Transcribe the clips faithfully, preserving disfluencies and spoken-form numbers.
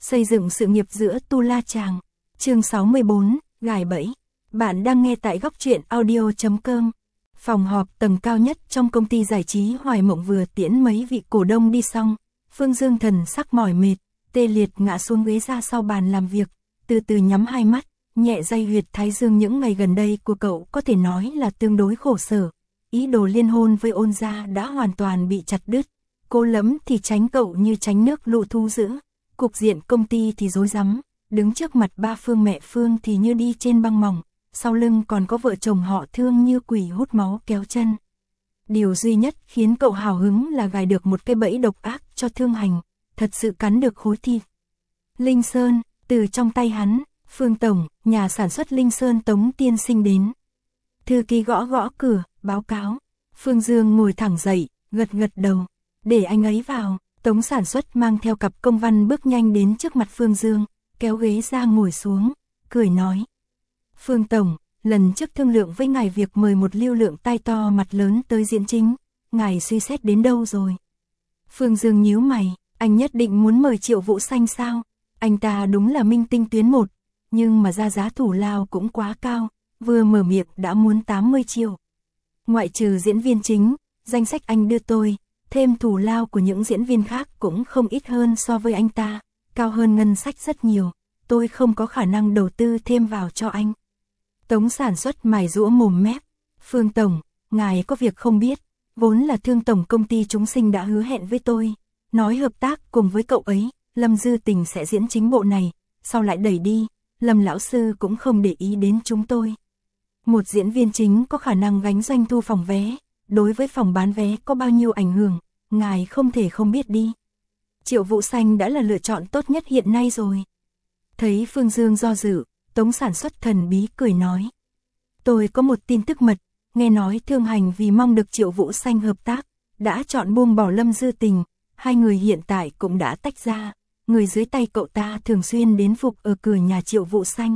Xây dựng sự nghiệp giữa Tu La Chàng. Chương sáu mươi bốn, gài bẫy. Bạn đang nghe tại góc truyện audio chấm com. Phòng họp tầng cao nhất trong công ty giải trí Hoài Mộng vừa tiễn mấy vị cổ đông đi xong, Phương Dương thần sắc mỏi mệt, tê liệt ngã xuống ghế ra sau bàn làm việc, từ từ nhắm hai mắt, nhẹ day huyệt thái dương. Những ngày gần đây của cậu có thể nói là tương đối khổ sở. Ý đồ liên hôn với Ôn gia đã hoàn toàn bị chặt đứt. Cố Lẫm thì tránh cậu như tránh nước lũ thu dữ. Cục diện công ty thì rối rắm, đứng trước mặt ba Phương mẹ Phương thì như đi trên băng mỏng, sau lưng còn có vợ chồng họ Thương như quỷ hút máu kéo chân. Điều duy nhất khiến cậu hào hứng là gài được một cái bẫy độc ác cho Thương Hành, thật sự cắn được khối thịt. Linh Sơn, từ trong tay hắn, Phương Tổng, nhà sản xuất Linh Sơn Tống tiên sinh đến. Thư ký gõ gõ cửa, báo cáo. Phương Dương ngồi thẳng dậy, gật gật đầu, để anh ấy vào. Tống sản xuất mang theo cặp công văn bước nhanh đến trước mặt Phương Dương, kéo ghế ra ngồi xuống, cười nói. Phương Tổng, lần trước thương lượng với ngài việc mời một lưu lượng tai to mặt lớn tới diễn chính, ngài suy xét đến đâu rồi? Phương Dương nhíu mày, anh nhất định muốn mời Triệu Vũ Xanh sao? Anh ta đúng là minh tinh tuyến một, nhưng mà ra giá thủ lao cũng quá cao, vừa mở miệng đã muốn tám mươi triệu. Ngoại trừ diễn viên chính, danh sách anh đưa tôi, thêm thủ lao của những diễn viên khác cũng không ít hơn so với anh ta, cao hơn ngân sách rất nhiều, tôi không có khả năng đầu tư thêm vào cho anh. Tống sản xuất mài giũa mồm mép, Phương Tổng, ngài có việc không biết, vốn là Thương Tổng công ty Chúng Sinh đã hứa hẹn với tôi, nói hợp tác cùng với cậu ấy, Lâm Dư Tình sẽ diễn chính bộ này, sau lại đẩy đi, Lâm lão sư cũng không để ý đến chúng tôi. Một diễn viên chính có khả năng gánh doanh thu phòng vé, đối với phòng bán vé có bao nhiêu ảnh hưởng, ngài không thể không biết đi. Triệu Vũ Xanh đã là lựa chọn tốt nhất hiện nay rồi. Thấy Phương Dương do dự, Tống sản xuất thần bí cười nói. Tôi có một tin tức mật, nghe nói Thương Hành vì mong được Triệu Vũ Xanh hợp tác, đã chọn buông bỏ Lâm Dư Tình, hai người hiện tại cũng đã tách ra, người dưới tay cậu ta thường xuyên đến phục ở cửa nhà Triệu Vũ Xanh.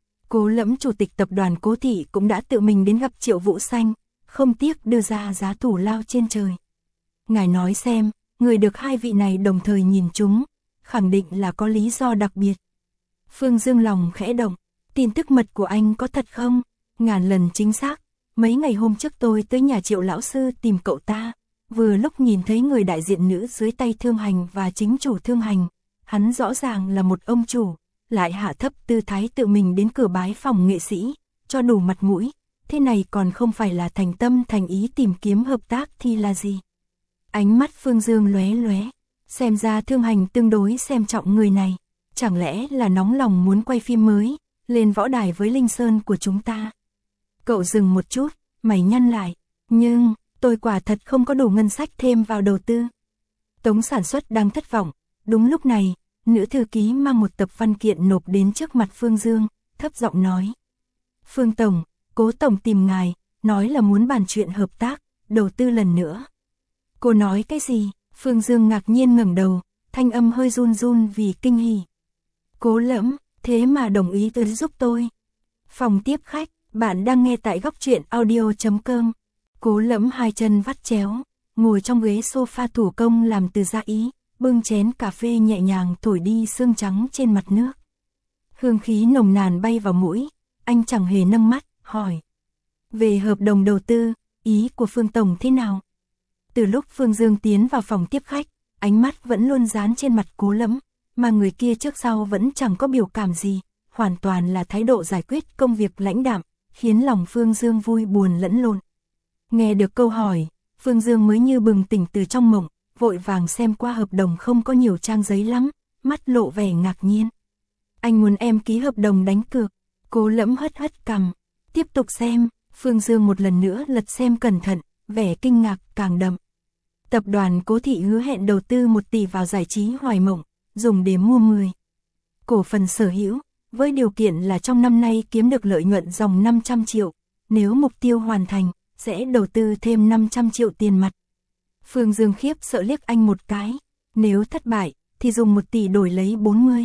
Cố Lẫm chủ tịch tập đoàn Cố Thị cũng đã tự mình đến gặp Triệu Vũ Xanh, không tiếc đưa ra giá thủ lao trên trời. Ngài nói xem, người được hai vị này đồng thời nhìn chúng, khẳng định là có lý do đặc biệt. Phương Dương lòng khẽ động, tin tức mật của anh có thật không? Ngàn lần chính xác, mấy ngày hôm trước tôi tới nhà Triệu lão sư tìm cậu ta, vừa lúc nhìn thấy người đại diện nữ dưới tay Thương Hành và chính chủ Thương Hành, hắn rõ ràng là một ông chủ, lại hạ thấp tư thái tự mình đến cửa bái phòng nghệ sĩ, cho đủ mặt mũi, thế này còn không phải là thành tâm thành ý tìm kiếm hợp tác thì là gì? Ánh mắt Phương Dương lóe lóe, xem ra Thương Hành tương đối xem trọng người này, chẳng lẽ là nóng lòng muốn quay phim mới, lên võ đài với Linh Sơn của chúng ta. Cậu dừng một chút, mày nhăn lại, nhưng tôi quả thật không có đủ ngân sách thêm vào đầu tư. Tống sản xuất đang thất vọng, đúng lúc này, nữ thư ký mang một tập văn kiện nộp đến trước mặt Phương Dương, thấp giọng nói. Phương Tổng, Cố Tổng tìm ngài, nói là muốn bàn chuyện hợp tác, đầu tư lần nữa. Cô nói cái gì? Phương Dương ngạc nhiên ngẩng đầu, thanh âm hơi run run vì kinh hỉ. Cố Lẫm, thế mà đồng ý tới giúp tôi. Phòng tiếp khách, bạn đang nghe tại góc truyện audio chấm com. Cố Lẫm hai chân vắt chéo, ngồi trong ghế sofa thủ công làm từ da ý, bưng chén cà phê nhẹ nhàng thổi đi sương trắng trên mặt nước. Hương khí nồng nàn bay vào mũi, anh chẳng hề nâng mắt, hỏi. Về hợp đồng đầu tư, ý của Phương Tổng thế nào? Từ lúc Phương Dương tiến vào phòng tiếp khách, ánh mắt vẫn luôn dán trên mặt Cố Lẫm, mà người kia trước sau vẫn chẳng có biểu cảm gì, hoàn toàn là thái độ giải quyết công việc lãnh đạm, khiến lòng Phương Dương vui buồn lẫn lộn. Nghe được câu hỏi, Phương Dương mới như bừng tỉnh từ trong mộng, vội vàng xem qua hợp đồng không có nhiều trang giấy lắm, mắt lộ vẻ ngạc nhiên. Anh muốn em ký hợp đồng đánh cược. Cố Lẫm hất hất cằm, tiếp tục xem. Phương Dương một lần nữa lật xem cẩn thận, vẻ kinh ngạc càng đậm. Tập đoàn Cố Thị hứa hẹn đầu tư một tỷ vào giải trí Hoài Mộng, dùng để mua mười cổ phần sở hữu, với điều kiện là trong năm nay kiếm được lợi nhuận dòng năm trăm triệu, nếu mục tiêu hoàn thành, sẽ đầu tư thêm năm trăm triệu tiền mặt. Phương Dương khiếp sợ liếc anh một cái, nếu thất bại, thì dùng một tỷ đổi lấy bốn mươi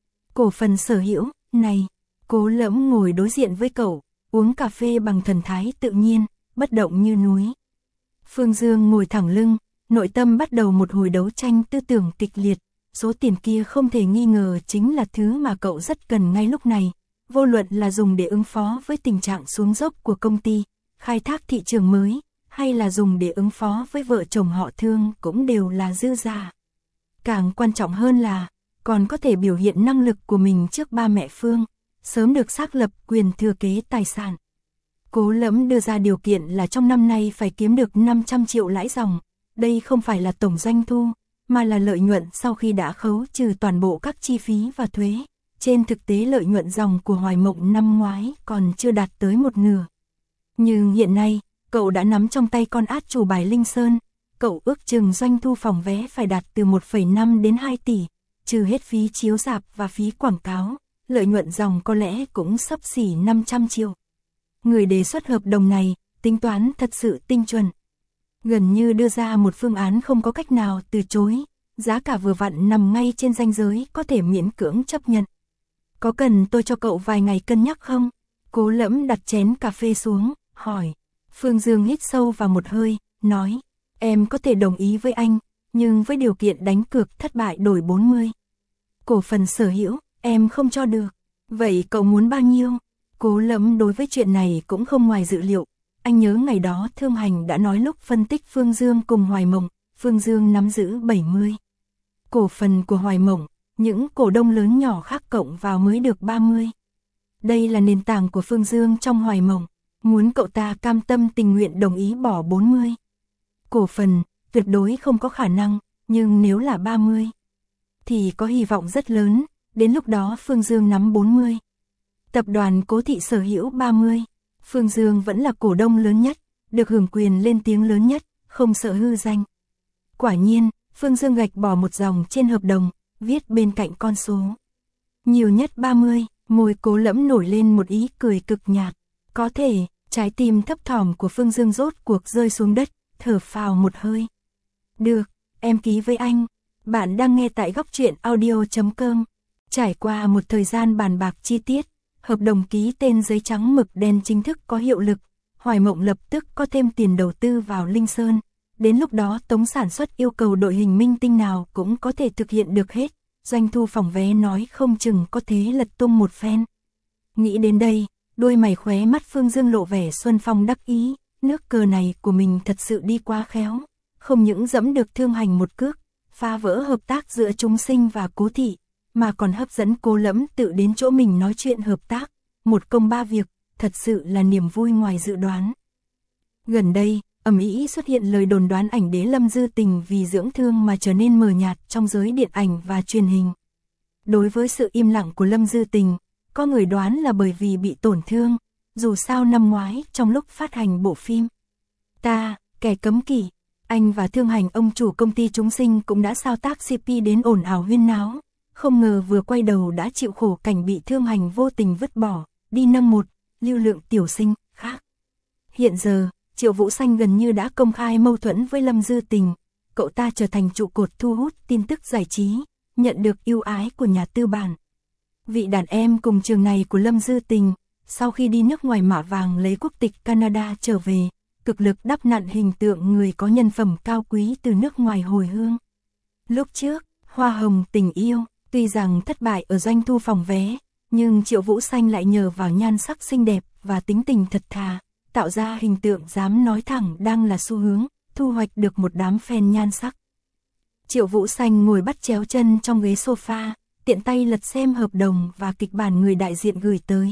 cổ phần sở hữu. Này, Cố Lẫm ngồi đối diện với cậu, uống cà phê bằng thần thái tự nhiên, bất động như núi. Phương Dương ngồi thẳng lưng, nội tâm bắt đầu một hồi đấu tranh tư tưởng kịch liệt, số tiền kia không thể nghi ngờ chính là thứ mà cậu rất cần ngay lúc này, vô luận là dùng để ứng phó với tình trạng xuống dốc của công ty, khai thác thị trường mới, hay là dùng để ứng phó với vợ chồng họ Thương cũng đều là dư giả. Càng quan trọng hơn là, còn có thể biểu hiện năng lực của mình trước ba mẹ Phương, sớm được xác lập quyền thừa kế tài sản. Cố Lẫm đưa ra điều kiện là trong năm nay phải kiếm được năm trăm triệu lãi dòng, đây không phải là tổng doanh thu, mà là lợi nhuận sau khi đã khấu trừ toàn bộ các chi phí và thuế. Trên thực tế lợi nhuận dòng của Hoài Mộng năm ngoái còn chưa đạt tới một nửa. Nhưng hiện nay, cậu đã nắm trong tay con át chủ bài Linh Sơn, cậu ước chừng doanh thu phòng vé phải đạt từ một phẩy năm đến hai tỷ, trừ hết phí chiếu rạp và phí quảng cáo, lợi nhuận dòng có lẽ cũng xấp xỉ năm trăm triệu. Người đề xuất hợp đồng này, tính toán thật sự tinh chuẩn. Gần như đưa ra một phương án không có cách nào từ chối, giá cả vừa vặn nằm ngay trên ranh giới có thể miễn cưỡng chấp nhận. Có cần tôi cho cậu vài ngày cân nhắc không? Cố Lẫm đặt chén cà phê xuống, hỏi. Phương Dương hít sâu vào một hơi, nói, em có thể đồng ý với anh, nhưng với điều kiện đánh cược thất bại đổi bốn mươi. Cổ phần sở hữu, em không cho được. Vậy cậu muốn bao nhiêu? Cố Lẫm đối với chuyện này cũng không ngoài dự liệu. Anh nhớ ngày đó Thương Hành đã nói lúc phân tích Phương Dương cùng Hoài Mộng, Phương Dương nắm giữ bảy mươi. Cổ phần của Hoài Mộng, những cổ đông lớn nhỏ khác cộng vào mới được ba mươi. Đây là nền tảng của Phương Dương trong Hoài Mộng, muốn cậu ta cam tâm tình nguyện đồng ý bỏ bốn mươi. Cổ phần, tuyệt đối không có khả năng, nhưng nếu là ba mươi, thì có hy vọng rất lớn, đến lúc đó Phương Dương nắm bốn mươi. Tập đoàn Cố Thị sở hữu ba mươi, Phương Dương vẫn là cổ đông lớn nhất, được hưởng quyền lên tiếng lớn nhất, không sợ hư danh. Quả nhiên, Phương Dương gạch bỏ một dòng trên hợp đồng, viết bên cạnh con số. Nhiều nhất ba mươi, môi Cố Lẫm nổi lên một ý cười cực nhạt. Có thể, trái tim thấp thỏm của Phương Dương rốt cuộc rơi xuống đất, thở phào một hơi. Được, em ký với anh. Bạn đang nghe tại góc truyện audio chấm com. Trải qua một thời gian bàn bạc chi tiết, hợp đồng ký tên giấy trắng mực đen chính thức có hiệu lực. Hoài Mộng lập tức có thêm tiền đầu tư vào Linh Sơn. Đến lúc đó Tống sản xuất yêu cầu đội hình minh tinh nào cũng có thể thực hiện được hết. Doanh thu phòng vé nói không chừng có thế lật tung một phen. Nghĩ đến đây, đôi mày khóe mắt Phương Dương lộ vẻ xuân phong đắc ý. Nước cờ này của mình thật sự đi quá khéo. Không những dẫm được Thương Hành một cước, phá vỡ hợp tác giữa Chúng Sinh và Cố Thị, mà còn hấp dẫn Cố Lẫm tự đến chỗ mình nói chuyện hợp tác. Một công ba việc, thật sự là niềm vui ngoài dự đoán. Gần đây, ầm ĩ xuất hiện lời đồn đoán ảnh đế Lâm Dư Tình vì dưỡng thương mà trở nên mờ nhạt trong giới điện ảnh và truyền hình. Đối với sự im lặng của Lâm Dư Tình, có người đoán là bởi vì bị tổn thương, dù sao năm ngoái trong lúc phát hành bộ phim Ta, Kẻ Cấm Kỵ, anh và Thương Hành ông chủ công ty Chúng Sinh cũng đã sao tác xê pê đến ồn ào huyên náo, không ngờ vừa quay đầu đã chịu khổ cảnh bị Thương Hành vô tình vứt bỏ, đi nâng một lưu lượng tiểu sinh khác. Hiện giờ, Triệu Vũ Xanh gần như đã công khai mâu thuẫn với Lâm Dư Tình, cậu ta trở thành trụ cột thu hút tin tức giải trí, nhận được ưu ái của nhà tư bản. Vị đàn em cùng trường này của Lâm Dư Tình, sau khi đi nước ngoài mạ vàng lấy quốc tịch Canada trở về, cực lực đắp nặn hình tượng người có nhân phẩm cao quý từ nước ngoài hồi hương. Lúc trước, Hoa Hồng Tình Yêu, tuy rằng thất bại ở doanh thu phòng vé, nhưng Triệu Vũ Xanh lại nhờ vào nhan sắc xinh đẹp và tính tình thật thà, tạo ra hình tượng dám nói thẳng đang là xu hướng, thu hoạch được một đám fan nhan sắc. Triệu Vũ Xanh ngồi bắt chéo chân trong ghế sofa, tiện tay lật xem hợp đồng và kịch bản người đại diện gửi tới.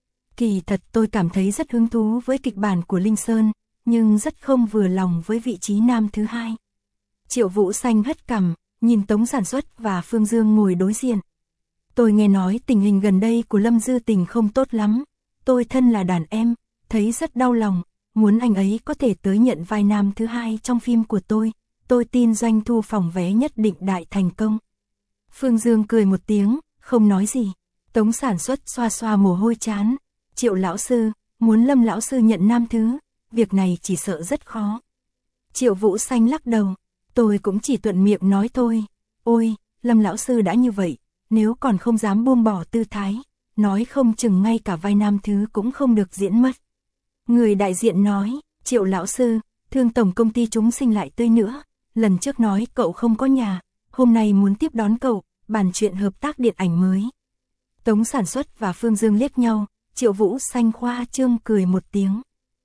Kỳ thật tôi cảm thấy rất hứng thú với kịch bản của Linh Sơn, nhưng rất không vừa lòng với vị trí nam thứ hai. Triệu Vũ Xanh hất cằm, nhìn Tống sản xuất và Phương Dương ngồi đối diện. Tôi nghe nói tình hình gần đây của Lâm Dư Tình không tốt lắm. Tôi thân là đàn em, thấy rất đau lòng, muốn anh ấy có thể tới nhận vai nam thứ hai trong phim của tôi. Tôi tin doanh thu phòng vé nhất định đại thành công. Phương Dương cười một tiếng, không nói gì. Tống sản xuất xoa xoa mồ hôi chán. Triệu lão sư, muốn Lâm lão sư nhận nam thứ, việc này chỉ sợ rất khó. Triệu Vũ Xanh lắc đầu, tôi cũng chỉ thuận miệng nói thôi. Ôi, Lâm lão sư đã như vậy, nếu còn không dám buông bỏ tư thái, nói không chừng ngay cả vai nam thứ cũng không được diễn mất. Người đại diện nói, Triệu lão sư, Thương tổng công ty Chúng Sinh lại tươi nữa, lần trước nói cậu không có nhà, hôm nay muốn tiếp đón cậu, bàn chuyện hợp tác điện ảnh mới. Tống Sản Xuất và Phương Dương liếc nhau, Triệu Vũ Xanh khoa trương cười một tiếng.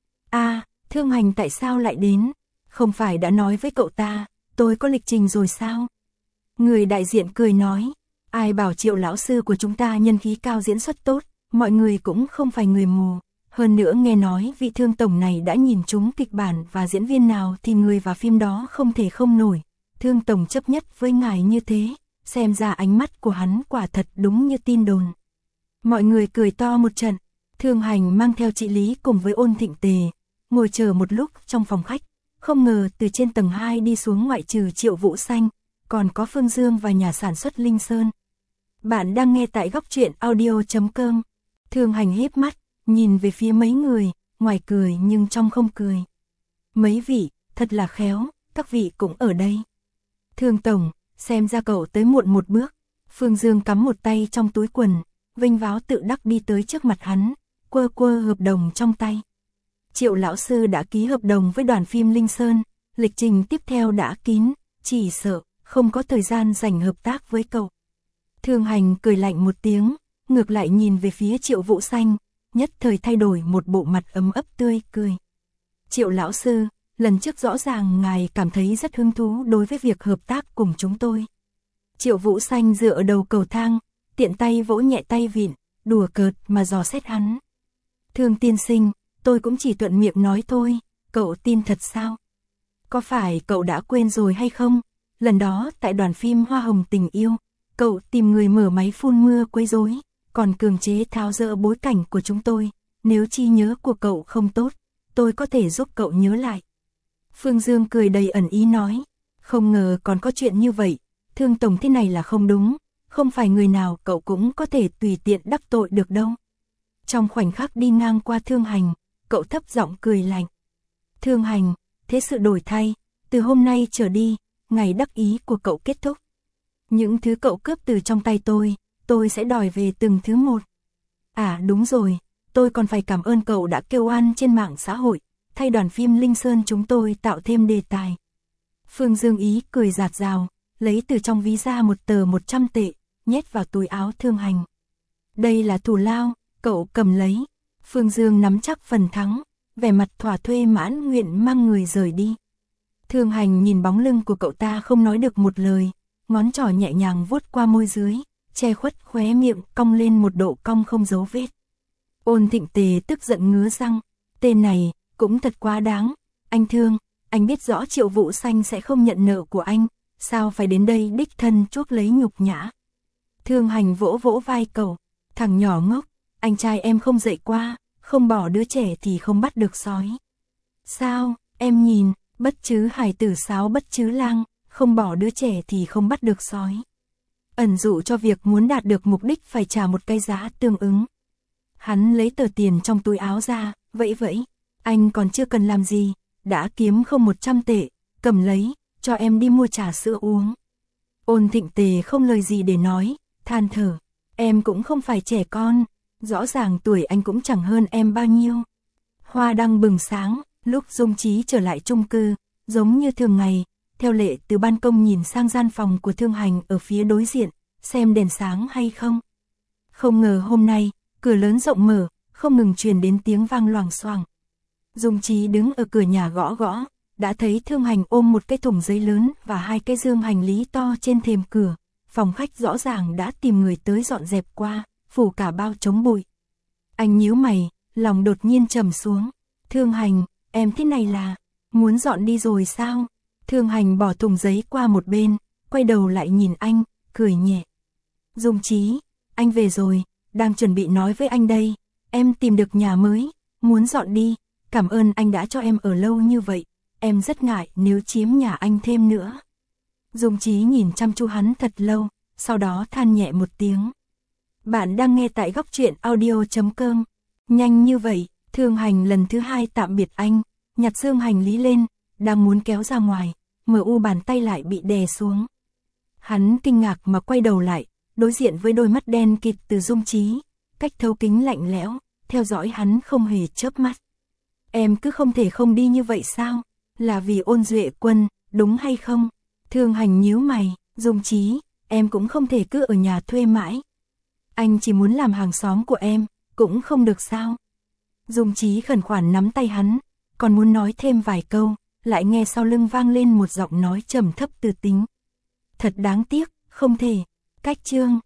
A, Thương Hành tại sao lại đến? Không phải đã nói với cậu ta, tôi có lịch trình rồi sao? Người đại diện cười nói, ai bảo Triệu lão sư của chúng ta nhân khí cao diễn xuất tốt, mọi người cũng không phải người mù. Hơn nữa nghe nói vị Thương tổng này đã nhìn trúng kịch bản và diễn viên nào thì người vào phim đó không thể không nổi. Thương tổng chấp nhất với ngài như thế, xem ra ánh mắt của hắn quả thật đúng như tin đồn. Mọi người cười to một trận, Thương Hành mang theo chị Lý cùng với Ôn Thịnh Tề, ngồi chờ một lúc trong phòng khách, không ngờ từ trên tầng hai đi xuống ngoại trừ Triệu Vũ Xanh, còn có Phương Dương và nhà sản xuất Linh Sơn. Bạn đang nghe tại góc truyện audio chấm com. Thương Hành híp mắt, nhìn về phía mấy người, ngoài cười nhưng trong không cười. Mấy vị, thật là khéo, các vị cũng ở đây. Thương tổng, xem ra cậu tới muộn một bước. Phương Dương cắm một tay trong túi quần, vênh váo tự đắc đi tới trước mặt hắn, quơ quơ hợp đồng trong tay. Triệu lão sư đã ký hợp đồng với đoàn phim Linh Sơn, lịch trình tiếp theo đã kín, chỉ sợ không có thời gian dành hợp tác với cậu. Thương Hành cười lạnh một tiếng, ngược lại nhìn về phía Triệu Vũ Xanh, nhất thời thay đổi một bộ mặt ấm ấp tươi cười. Triệu lão sư, lần trước rõ ràng ngài cảm thấy rất hứng thú đối với việc hợp tác cùng chúng tôi. Triệu Vũ Xanh dựa ở đầu cầu thang, tiện tay vỗ nhẹ tay vịn, đùa cợt mà dò xét hắn. Thương tiên sinh, tôi cũng chỉ thuận miệng nói thôi, cậu tin thật sao? Có phải cậu đã quên rồi hay không? Lần đó tại đoàn phim Hoa Hồng Tình Yêu, cậu tìm người mở máy phun mưa quấy rối, còn cường chế tháo dỡ bối cảnh của chúng tôi. Nếu trí nhớ của cậu không tốt, tôi có thể giúp cậu nhớ lại. Phương Dương cười đầy ẩn ý nói, không ngờ còn có chuyện như vậy, Thương tổng thế này là không đúng, không phải người nào cậu cũng có thể tùy tiện đắc tội được đâu. Trong khoảnh khắc đi ngang qua Thương Hành, cậu thấp giọng cười lạnh. Thương Hành, thế sự đổi thay, từ hôm nay trở đi, ngày đắc ý của cậu kết thúc. Những thứ cậu cướp từ trong tay tôi, tôi sẽ đòi về từng thứ một. À đúng rồi, tôi còn phải cảm ơn cậu đã kêu oan trên mạng xã hội, thay đoàn phim Linh Sơn chúng tôi tạo thêm đề tài. Phương Dương Ý cười rạt rào, lấy từ trong ví ra một tờ một trăm tệ, nhét vào túi áo Thương Hành. Đây là thù lao, cậu cầm lấy. Phương Dương nắm chắc phần thắng, vẻ mặt thỏa thuê mãn nguyện mang người rời đi. Thương Hành nhìn bóng lưng của cậu ta không nói được một lời, ngón trỏ nhẹ nhàng vuốt qua môi dưới, che khuất khóe miệng cong lên một độ cong không dấu vết. Ôn Thịnh Tề tức giận ngứa răng, tên này cũng thật quá đáng. Anh Thương, anh biết rõ Triệu Vũ Xanh sẽ không nhận nợ của anh, sao phải đến đây đích thân chuốc lấy nhục nhã. Thương Hành vỗ vỗ vai cậu, thằng nhỏ ngốc, anh trai em không dạy qua, không bỏ đứa trẻ thì không bắt được sói. Sao, em nhìn, bất chứ hài tử sáo bất chứ lang, không bỏ đứa trẻ thì không bắt được sói. Ẩn dụ cho việc muốn đạt được mục đích phải trả một cái giá tương ứng. Hắn lấy tờ tiền trong túi áo ra, vẫy vẫy, anh còn chưa cần làm gì, đã kiếm không một trăm tệ, cầm lấy, cho em đi mua trà sữa uống. Ôn Thịnh Tề không lời gì để nói, than thở, em cũng không phải trẻ con, rõ ràng tuổi anh cũng chẳng hơn em bao nhiêu. Hoa đăng bừng sáng, lúc Dung Chí trở lại chung cư, giống như thường ngày, theo lệ từ ban công nhìn sang gian phòng của Thương Hành ở phía đối diện, xem đèn sáng hay không. Không ngờ hôm nay, cửa lớn rộng mở, không ngừng truyền đến tiếng vang loảng xoảng. Dung Chí đứng ở cửa nhà gõ gõ, đã thấy Thương Hành ôm một cái thùng giấy lớn và hai cái dương hành lý to trên thềm cửa. Phòng khách rõ ràng đã tìm người tới dọn dẹp qua, phủ cả bao chống bụi. Anh nhíu mày, lòng đột nhiên trầm xuống. Thương Hành, em thế này là, muốn dọn đi rồi sao? Thương Hành bỏ thùng giấy qua một bên, quay đầu lại nhìn anh, cười nhẹ. Dung Chí, anh về rồi, đang chuẩn bị nói với anh đây, em tìm được nhà mới, muốn dọn đi, cảm ơn anh đã cho em ở lâu như vậy, em rất ngại nếu chiếm nhà anh thêm nữa. Dung Chí nhìn chăm chú hắn thật lâu, sau đó than nhẹ một tiếng. Bạn đang nghe tại góc truyện audio chấm com. Nhanh như vậy, Thương Hành lần thứ hai tạm biệt anh, nhặt dương hành lý lên, đang muốn kéo ra ngoài, mờ u bàn tay lại bị đè xuống. Hắn kinh ngạc mà quay đầu lại, đối diện với đôi mắt đen kịt từ Dung Chí, cách thấu kính lạnh lẽo, theo dõi hắn không hề chớp mắt. Em cứ không thể không đi như vậy sao? Là vì Ôn Duệ Quân, đúng hay không? Thương Hành nhíu mày, Dung Chí, em cũng không thể cứ ở nhà thuê mãi. Anh chỉ muốn làm hàng xóm của em, cũng không được sao? Dung Chí khẩn khoản nắm tay hắn, còn muốn nói thêm vài câu, lại nghe sau lưng vang lên một giọng nói trầm thấp từ tính. Thật đáng tiếc, không thể. Cách chương